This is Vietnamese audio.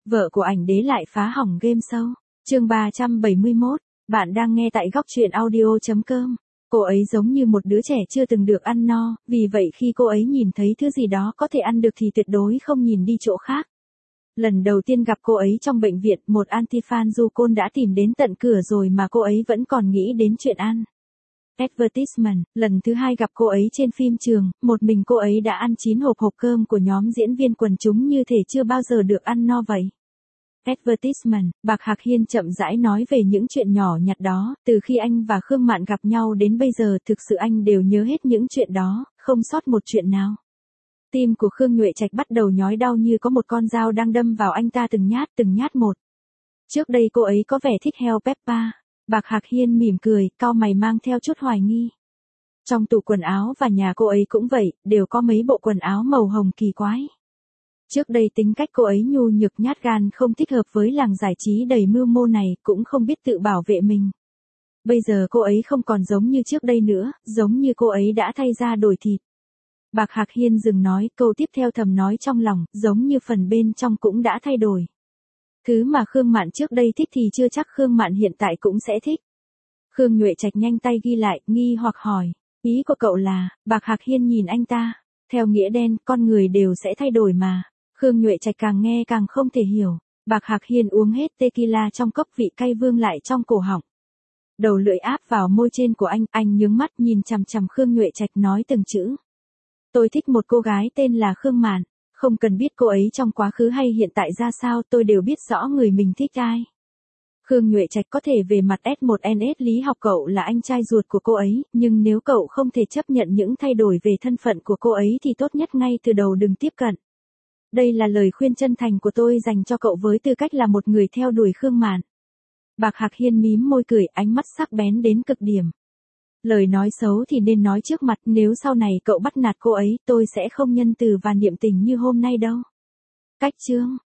Vợ của ảnh đế lại phá hỏng game show. Chương 371, bạn đang nghe tại góc truyện audio.com. Cô ấy giống như một đứa trẻ chưa từng được ăn no, vì vậy khi cô ấy nhìn thấy thứ gì đó có thể ăn được thì tuyệt đối không nhìn đi chỗ khác. Lần đầu tiên gặp cô ấy trong bệnh viện, một anti-fan du côn đã tìm đến tận cửa rồi mà cô ấy vẫn còn nghĩ đến chuyện ăn. Advertisement, lần thứ hai gặp cô ấy trên phim trường, một mình cô ấy đã ăn 9 hộp cơm của nhóm diễn viên quần chúng như thể chưa bao giờ được ăn no vậy. Advertisement, Bạc Hạc Hiên chậm rãi nói về những chuyện nhỏ nhặt đó, từ khi anh và Khương Mạn gặp nhau đến bây giờ thực sự anh đều nhớ hết những chuyện đó, không sót một chuyện nào. Tim của Khương Nhuệ Trạch bắt đầu nhói đau như có một con dao đang đâm vào anh ta từng nhát một. Trước đây cô ấy có vẻ thích heo Peppa. Bạc Hạc Hiên mỉm cười, cau mày mang theo chút hoài nghi. Trong tủ quần áo và nhà cô ấy cũng vậy, đều có mấy bộ quần áo màu hồng kỳ quái. Trước đây tính cách cô ấy nhu nhược nhát gan không thích hợp với làng giải trí đầy mưu mô này, cũng không biết tự bảo vệ mình. Bây giờ cô ấy không còn giống như trước đây nữa, giống như cô ấy đã thay da đổi thịt. Bạc Hạc Hiên dừng nói, câu tiếp theo thầm nói trong lòng, giống như phần bên trong cũng đã thay đổi. Thứ mà Khương Mạn trước đây thích thì chưa chắc Khương Mạn hiện tại cũng sẽ thích. Khương Nhuệ Trạch nhanh tay ghi lại, nghi hoặc hỏi, ý của cậu là, Bạc Hạc Hiên nhìn anh ta, theo nghĩa đen, con người đều sẽ thay đổi mà. Khương Nhuệ Trạch càng nghe càng không thể hiểu. Bạc Hạc Hiên uống hết tequila trong cốc, vị cay vương lại trong cổ họng. Đầu lưỡi áp vào môi trên của anh nhướng mắt nhìn chằm chằm Khương Nhuệ Trạch nói từng chữ. Tôi thích một cô gái tên là Khương Mạn. Không cần biết cô ấy trong quá khứ hay hiện tại ra sao, tôi đều biết rõ người mình thích ai. Khương Nhuệ Trạch có thể về mặt S1NS lý học cậu là anh trai ruột của cô ấy, nhưng nếu cậu không thể chấp nhận những thay đổi về thân phận của cô ấy thì tốt nhất ngay từ đầu đừng tiếp cận. Đây là lời khuyên chân thành của tôi dành cho cậu với tư cách là một người theo đuổi Khương Mạn. Bạc Hạc Hiên mím môi cười, ánh mắt sắc bén đến cực điểm. Lời nói xấu thì nên nói trước mặt, nếu sau này cậu bắt nạt cô ấy, tôi sẽ không nhân từ và niệm tình như hôm nay đâu. Cách chương